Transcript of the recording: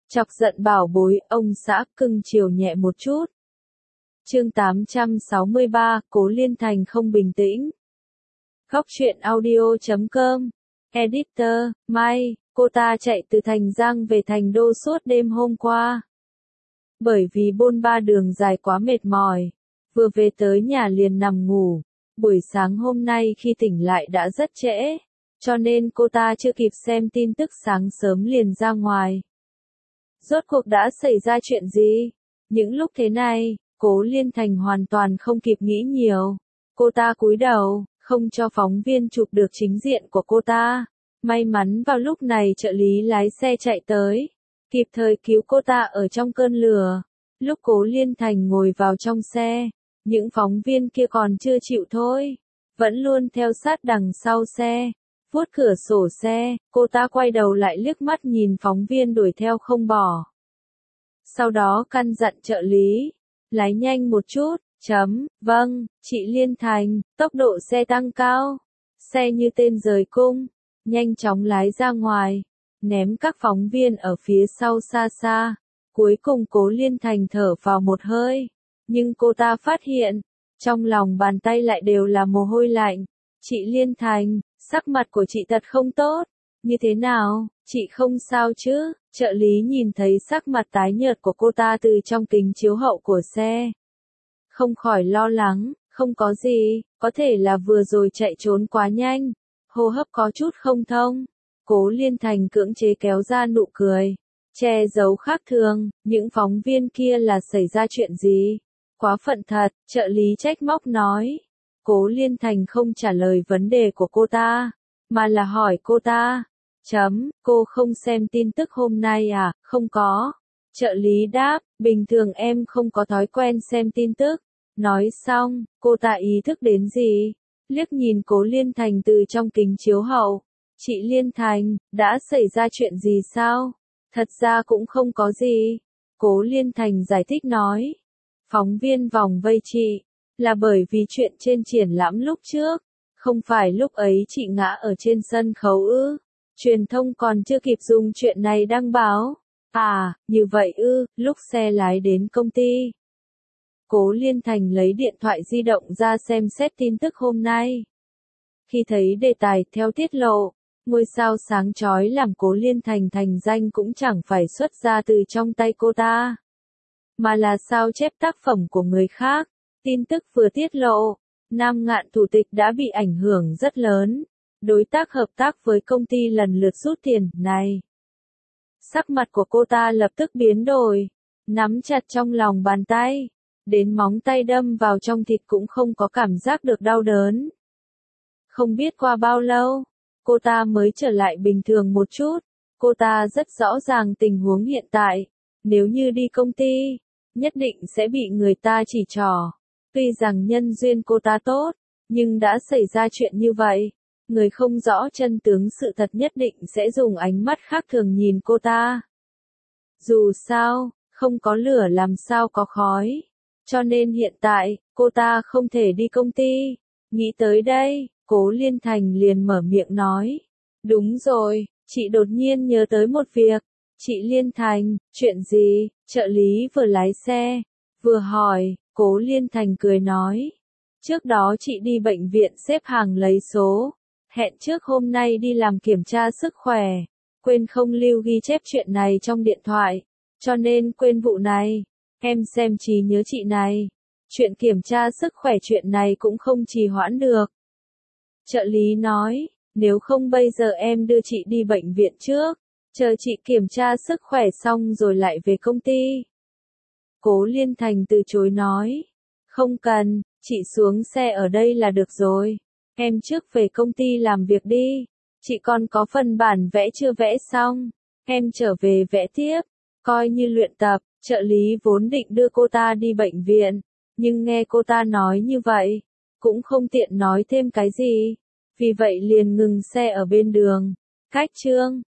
Chọc giận bảo bối, ông xã cưng chiều nhẹ một chút. Chương 863, Cố Liên Thành không bình tĩnh. Góc truyện audio.com. Editor, Mai, cô ta chạy từ Thành Giang về Thành Đô suốt đêm hôm qua. Bởi vì bôn ba đường dài quá mệt mỏi, vừa về tới nhà liền nằm ngủ. Buổi sáng hôm nay khi tỉnh lại đã rất trễ, cho nên cô ta chưa kịp xem tin tức sáng sớm liền ra ngoài. Rốt cuộc đã xảy ra chuyện gì? Những lúc thế này, Cố Liên Thành hoàn toàn không kịp nghĩ nhiều. Cô ta cúi đầu, không cho phóng viên chụp được chính diện của cô ta. May mắn vào lúc này trợ lý lái xe chạy tới, kịp thời cứu cô ta ở trong cơn lửa. Lúc Cố Liên Thành ngồi vào trong xe, những phóng viên kia còn chưa chịu thôi, vẫn luôn theo sát đằng sau xe. Vuốt cửa sổ xe, cô ta quay đầu lại liếc mắt nhìn phóng viên đuổi theo không bỏ. Sau đó căn dặn trợ lý, lái nhanh một chút, vâng, chị Liên Thành, tốc độ xe tăng cao. Xe như tên rời cung, nhanh chóng lái ra ngoài, ném các phóng viên ở phía sau xa xa. Cuối cùng Cố Liên Thành thở vào một hơi, nhưng cô ta phát hiện, trong lòng bàn tay lại đều là mồ hôi lạnh. Chị Liên Thành, sắc mặt của chị thật không tốt. Như thế nào, chị không sao chứ? Trợ lý nhìn thấy sắc mặt tái nhợt của cô ta từ trong kính chiếu hậu của xe, không khỏi lo lắng. Không có gì, có thể là vừa rồi chạy trốn quá nhanh, hô hấp có chút không thông. Cố Liên Thành cưỡng chế kéo ra nụ cười, che giấu khác thường. Những phóng viên kia là xảy ra chuyện gì? Quá phận thật, trợ lý trách móc nói. Cố Liên Thành không trả lời vấn đề của cô ta, mà là hỏi cô ta. Cô không xem tin tức hôm nay à? Không có. Trợ lý đáp, bình thường em không có thói quen xem tin tức. Nói xong, cô ta ý thức đến gì? Liếc nhìn Cố Liên Thành từ trong kính chiếu hậu. Chị Liên Thành, đã xảy ra chuyện gì sao? Thật ra cũng không có gì. Cố Liên Thành giải thích nói. Phóng viên vòng vây chị, là bởi vì chuyện trên triển lãm lúc trước. Không phải lúc ấy chị ngã ở trên sân khấu ư? Truyền thông còn chưa kịp dùng chuyện này đăng báo. À, như vậy ư? Lúc xe lái đến công ty, Cố Liên Thành lấy điện thoại di động ra xem xét tin tức hôm nay. Khi thấy đề tài theo tiết lộ, ngôi sao sáng chói làm Cố Liên Thành thành danh cũng chẳng phải xuất ra từ trong tay cô ta, mà là sao chép tác phẩm của người khác. Tin tức vừa tiết lộ, Nam Ngạn thủ tịch đã bị ảnh hưởng rất lớn. Đối tác hợp tác với công ty lần lượt rút tiền này. Sắc mặt của cô ta lập tức biến đổi, nắm chặt trong lòng bàn tay, đến móng tay đâm vào trong thịt cũng không có cảm giác được đau đớn. Không biết qua bao lâu, cô ta mới trở lại bình thường một chút. Cô ta rất rõ ràng tình huống hiện tại, nếu như đi công ty, nhất định sẽ bị người ta chỉ trỏ. Tuy rằng nhân duyên cô ta tốt, nhưng đã xảy ra chuyện như vậy, người không rõ chân tướng sự thật nhất định sẽ dùng ánh mắt khác thường nhìn cô ta. Dù sao, không có lửa làm sao có khói. Cho nên hiện tại, cô ta không thể đi công ty. Nghĩ tới đây, Cố Liên Thành liền mở miệng nói. Đúng rồi, chị đột nhiên nhớ tới một việc. Chị Liên Thành, chuyện gì? Trợ lý vừa lái xe, vừa hỏi. Cố Liên Thành cười nói. Trước đó chị đi bệnh viện xếp hàng lấy số. Hẹn trước hôm nay đi làm kiểm tra sức khỏe. Quên không lưu ghi chép chuyện này trong điện thoại. Cho nên quên vụ này. Em xem trí nhớ chị này. Chuyện kiểm tra sức khỏe chuyện này cũng không trì hoãn được. Trợ lý nói, nếu không bây giờ em đưa chị đi bệnh viện trước. Chờ chị kiểm tra sức khỏe xong rồi lại về công ty. Cố Liên Thành từ chối nói. Không cần, chị xuống xe ở đây là được rồi. Em trước về công ty làm việc đi. Chị còn có phần bản vẽ chưa vẽ xong. Em trở về vẽ tiếp. Coi như luyện tập. Trợ lý vốn định đưa cô ta đi bệnh viện, nhưng nghe cô ta nói như vậy, cũng không tiện nói thêm cái gì. Vì vậy liền ngừng xe ở bên đường. Cách chương